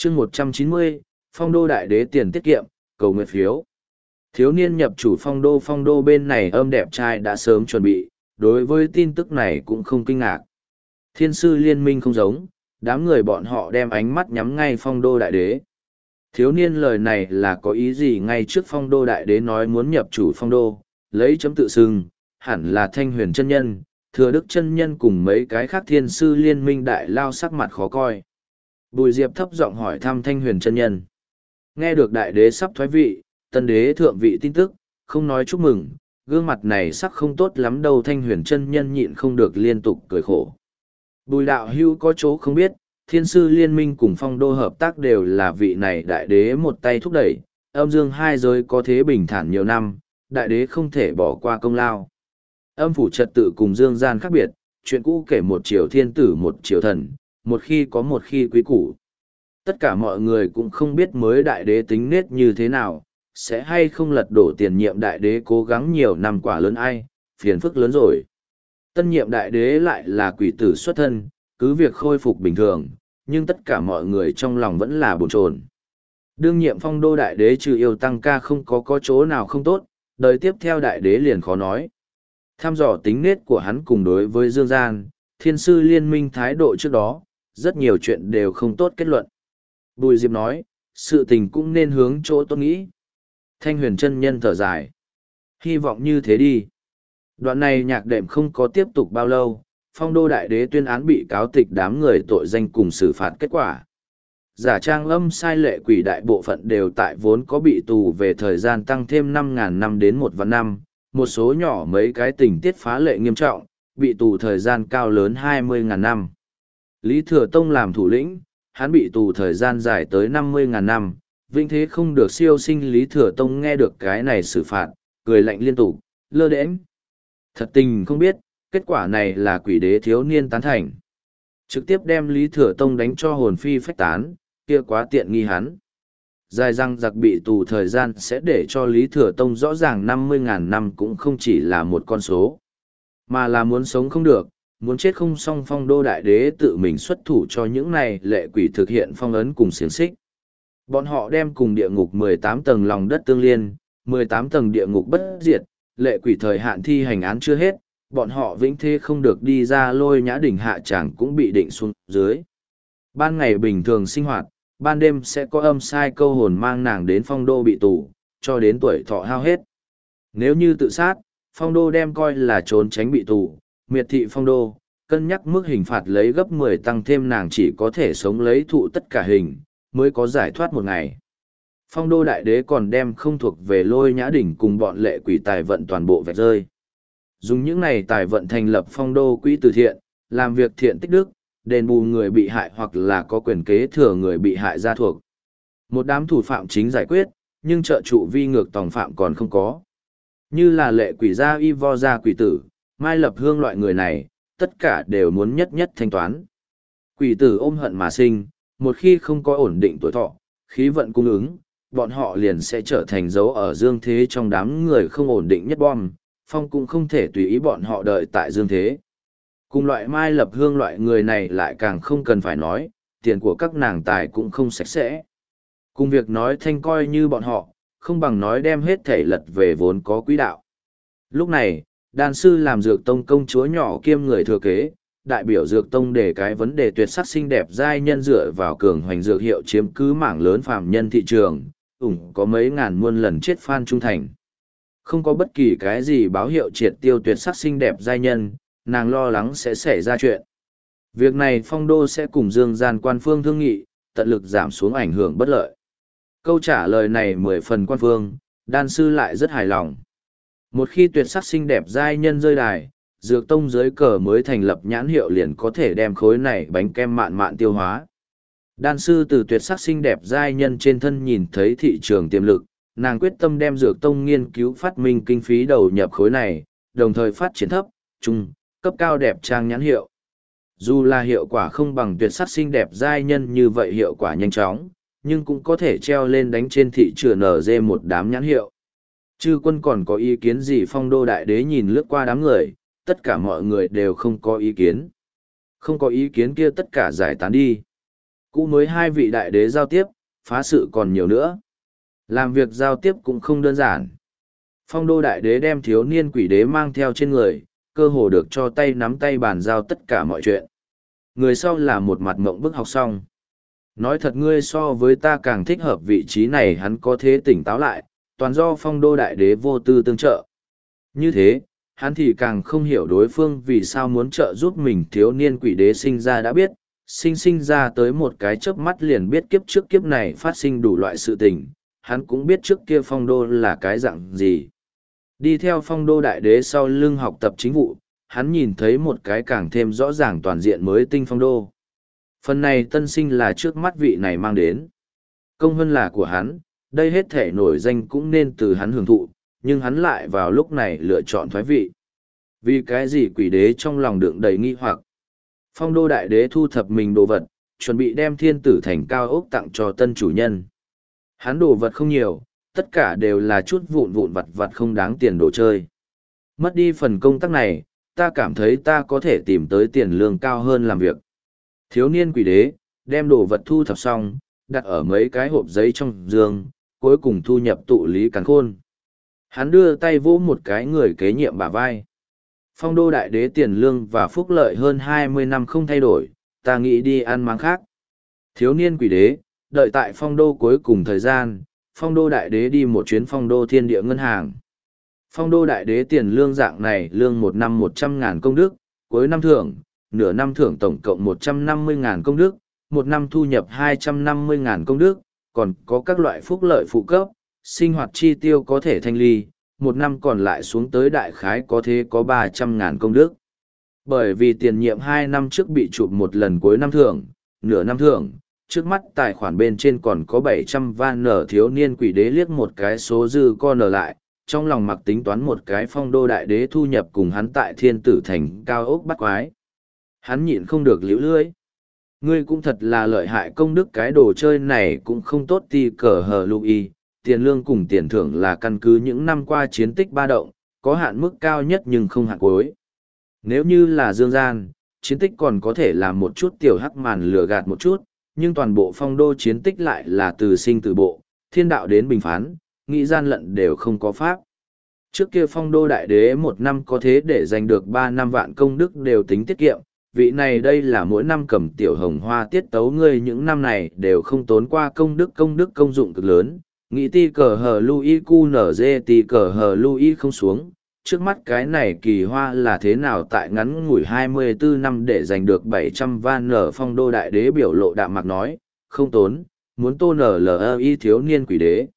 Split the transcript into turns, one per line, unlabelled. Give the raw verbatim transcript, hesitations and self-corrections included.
chương một trăm chín mươi, phong đô đại đế tiền tiết kiệm, cầu nguyện phiếu. Thiếu niên nhập chủ phong đô phong đô bên này âm đẹp trai đã sớm chuẩn bị, đối với tin tức này cũng không kinh ngạc. Thiên sư liên minh không giống, đám người bọn họ đem ánh mắt nhắm ngay phong đô đại đế. Thiếu niên lời này là có ý gì ngay trước phong đô đại đế nói muốn nhập chủ phong đô, lấy chấm tự xưng, hẳn là thanh huyền chân nhân, thừa đức chân nhân cùng mấy cái khác thiên sư liên minh đại lao sắc mặt khó coi. Bùi Diệp thấp giọng hỏi thăm thanh huyền chân nhân. Nghe được đại đế sắp thoái vị, tân đế thượng vị tin tức, không nói chúc mừng, gương mặt này sắc không tốt lắm đâu. Thanh huyền chân nhân nhịn không được liên tục cười khổ. Bùi đạo hưu có chỗ không biết, thiên sư liên minh cùng phong đô hợp tác đều là vị này đại đế một tay thúc đẩy, âm dương hai giới có thế bình thản nhiều năm, đại đế không thể bỏ qua công lao. Âm phủ trật tự cùng dương gian khác biệt, chuyện cũ kể một triều thiên tử một triều thần, một khi có một khi quý củ. Tất cả mọi người cũng không biết mới đại đế tính nết như thế nào, sẽ hay không lật đổ tiền nhiệm đại đế cố gắng nhiều năm quả lớn ai, phiền phức lớn rồi. Tân nhiệm đại đế lại là quỷ tử xuất thân, cứ việc khôi phục bình thường, nhưng tất cả mọi người trong lòng vẫn là bồn chồn. Đương nhiệm phong đô đại đế trừ yêu tăng ca không có có chỗ nào không tốt, đời tiếp theo đại đế liền khó nói. Tham dò tính nết của hắn cùng đối với Dương Gian, thiên sư liên minh thái độ trước đó, rất nhiều chuyện đều không tốt kết luận. Bùi Diệp nói, sự tình cũng nên hướng chỗ tôi nghĩ. Thanh huyền chân nhân thở dài. Hy vọng như thế đi. Đoạn này nhạc đệm không có tiếp tục bao lâu, phong đô đại đế tuyên án bị cáo tịch đám người tội danh cùng xử phạt kết quả. Giả trang âm sai lệ quỷ đại bộ phận đều tại vốn có bị tù về thời gian tăng thêm năm ngàn năm đến một vạn năm, một số nhỏ mấy cái tình tiết phá lệ nghiêm trọng, bị tù thời gian cao lớn hai mươi ngàn năm. Lý Thừa Tông làm thủ lĩnh, hắn bị tù thời gian dài tới năm mươi ngàn năm, vinh thế không được siêu sinh. Lý Thừa Tông nghe được cái này xử phạt, cười lạnh liên tục, lơ đễnh. Thật tình không biết, kết quả này là quỷ đế thiếu niên tán thành. Trực tiếp đem Lý Thừa Tông đánh cho hồn phi phách tán, kia quá tiện nghi hắn. Dài răng giặc bị tù thời gian sẽ để cho Lý Thừa Tông rõ ràng năm mươi ngàn năm cũng không chỉ là một con số, mà là muốn sống không được, muốn chết không xong. Phong đô đại đế tự mình xuất thủ cho những này lệ quỷ thực hiện phong ấn cùng xiềng xích. Bọn họ đem cùng địa ngục mười tám tầng lòng đất tương liên, mười tám tầng địa ngục bất diệt, lệ quỷ thời hạn thi hành án chưa hết, bọn họ vĩnh thế không được đi ra. Lôi Nhã đỉnh hạ tràng cũng bị định xuống dưới. Ban ngày bình thường sinh hoạt, ban đêm sẽ có âm sai câu hồn mang nàng đến phong đô bị tù, cho đến tuổi thọ hao hết. Nếu như tự sát, phong đô đem coi là trốn tránh bị tù, miệt thị phong đô, cân nhắc mức hình phạt lấy gấp mười tăng thêm nàng chỉ có thể sống lấy thụ tất cả hình, mới có giải thoát một ngày. Phong đô đại đế còn đem không thuộc về Lôi Nhã đỉnh cùng bọn lệ quỷ tài vận toàn bộ vẹt rơi. Dùng những này tài vận thành lập phong đô quỹ từ thiện, làm việc thiện tích đức, đền bù người bị hại hoặc là có quyền kế thừa người bị hại gia thuộc. Một đám thủ phạm chính giải quyết, nhưng trợ trụ vi ngược tòng phạm còn không có. Như là lệ quỷ gia y vo gia quỷ tử, Mai Lập Hương loại người này, tất cả đều muốn nhất nhất thanh toán. Quỷ tử ôm hận mà sinh, một khi không có ổn định tuổi thọ, khí vận cung ứng, bọn họ liền sẽ trở thành dấu ở dương thế trong đám người không ổn định nhất bom, phong cũng không thể tùy ý bọn họ đợi tại dương thế. Cùng loại Mai Lập Hương loại người này lại càng không cần phải nói, tiền của các nàng tài cũng không sạch sẽ. Cùng việc nói thanh coi như bọn họ, không bằng nói đem hết thể lật về vốn có quỹ đạo. Lúc này, đan sư làm dược tông công chúa nhỏ kiêm người thừa kế, đại biểu dược tông để cái vấn đề tuyệt sắc xinh đẹp giai nhân dựa vào cường hoành dược hiệu chiếm cứ mảng lớn phàm nhân thị trường, ủng có mấy ngàn muôn lần chết fan trung thành. Không có bất kỳ cái gì báo hiệu triệt tiêu tuyệt sắc xinh đẹp giai nhân, nàng lo lắng sẽ xảy ra chuyện. Việc này phong đô sẽ cùng dương gian quan phương thương nghị, tận lực giảm xuống ảnh hưởng bất lợi. Câu trả lời này mười phần quan phương, đan sư lại rất hài lòng. Một khi tuyệt sắc xinh đẹp giai nhân rơi đài, dược tông dưới cờ mới thành lập nhãn hiệu liền có thể đem khối này bánh kem mạn mạn tiêu hóa. Đan sư từ tuyệt sắc xinh đẹp giai nhân trên thân nhìn thấy thị trường tiềm lực, nàng quyết tâm đem dược tông nghiên cứu phát minh kinh phí đầu nhập khối này, đồng thời phát triển thấp, trung, cấp cao đẹp trang nhãn hiệu. Dù là hiệu quả không bằng tuyệt sắc xinh đẹp giai nhân như vậy hiệu quả nhanh chóng, nhưng cũng có thể treo lên đánh trên thị trường nở dê một đám nhãn hiệu. Chư quân còn có ý kiến gì? Phong đô đại đế nhìn lướt qua đám người, tất cả mọi người đều không có ý kiến. Không có ý kiến kia tất cả giải tán đi. Cũ mới hai vị đại đế giao tiếp, phá sự còn nhiều nữa. Làm việc giao tiếp cũng không đơn giản. Phong đô đại đế đem thiếu niên quỷ đế mang theo trên người, cơ hồ được cho tay nắm tay bàn giao tất cả mọi chuyện. Người sau là một mặt mộng bức học xong. Nói thật ngươi so với ta càng thích hợp vị trí này, hắn có thế tỉnh táo lại, toàn do phong đô đại đế vô tư tương trợ. Như thế, hắn thì càng không hiểu đối phương vì sao muốn trợ giúp mình. Thiếu niên quỷ đế sinh ra đã biết, sinh sinh ra tới một cái chớp mắt liền biết kiếp trước kiếp này phát sinh đủ loại sự tình, hắn cũng biết trước kia phong đô là cái dạng gì. Đi theo phong đô đại đế sau lưng học tập chính vụ, hắn nhìn thấy một cái càng thêm rõ ràng toàn diện mới tinh phong đô. Phần này tân sinh là trước mắt vị này mang đến. Công hơn là của hắn, đây hết thể nổi danh cũng nên từ hắn hưởng thụ, nhưng hắn lại vào lúc này lựa chọn thoái vị. Vì cái gì quỷ đế trong lòng đựng đầy nghi hoặc. Phong đô đại đế thu thập mình đồ vật, chuẩn bị đem thiên tử thành cao ốc tặng cho tân chủ nhân. Hắn đồ vật không nhiều, tất cả đều là chút vụn vụn vặt vặt không đáng tiền đồ chơi. Mất đi phần công tác này, ta cảm thấy ta có thể tìm tới tiền lương cao hơn làm việc. Thiếu niên quỷ đế, đem đồ vật thu thập xong, đặt ở mấy cái hộp giấy trong giường, cuối cùng thu nhập tụ lý càn khôn. Hắn đưa tay vỗ một cái người kế nhiệm bả vai. Phong đô đại đế tiền lương và phúc lợi hơn hai mươi năm không thay đổi, ta nghĩ đi ăn máng khác. Thiếu niên quỷ đế, đợi tại phong đô cuối cùng thời gian, phong đô đại đế đi một chuyến phong đô thiên địa ngân hàng. Phong đô đại đế tiền lương dạng này lương một năm một trăm ngàn công đức, cuối năm thưởng, nửa năm thưởng tổng cộng một trăm năm mươi ngàn công đức, một năm thu nhập hai trăm năm mươi ngàn công đức, còn có các loại phúc lợi phụ cấp, sinh hoạt chi tiêu có thể thanh ly, một năm còn lại xuống tới đại khái có thế có ba trăm ngàn công đức. Bởi vì tiền nhiệm hai năm trước bị chụp một lần cuối năm thưởng, nửa năm thưởng, trước mắt tài khoản bên trên còn có bảy trăm van nở. Thiếu niên quỷ đế liếc một cái số dư con nở lại, trong lòng mặc tính toán một cái phong đô đại đế thu nhập cùng hắn tại thiên tử thành cao ốc bắt quái. Hắn nhịn không được liễu lưỡi. Ngươi cũng thật là lợi hại, công đức cái đồ chơi này cũng không tốt ti cờ hờ lưu y, tiền lương cùng tiền thưởng là căn cứ những năm qua chiến tích ba động, có hạn mức cao nhất nhưng không hạn cuối. Nếu như là dương gian, chiến tích còn có thể làm một chút tiểu hắc màn lừa gạt một chút, nhưng toàn bộ phong đô chiến tích lại là từ sinh từ bộ, thiên đạo đến bình phán, nghĩ gian lận đều không có pháp. Trước kia phong đô đại đế một năm có thế để giành được ba năm vạn công đức đều tính tiết kiệm, vị này đây là mỗi năm cầm tiểu hồng hoa tiết tấu ngươi những năm này đều không tốn qua công đức công đức công dụng cực lớn, nghĩ ti cờ hờ Louis cu nở dê ti cờ hờ Louis không xuống, trước mắt cái này kỳ hoa là thế nào tại ngắn ngủi hai mươi bốn năm để giành được bảy trăm van nở. Phong đô đại đế biểu lộ đạm mạc nói, không tốn, muốn tô nở lờ y thiếu niên quỷ đế.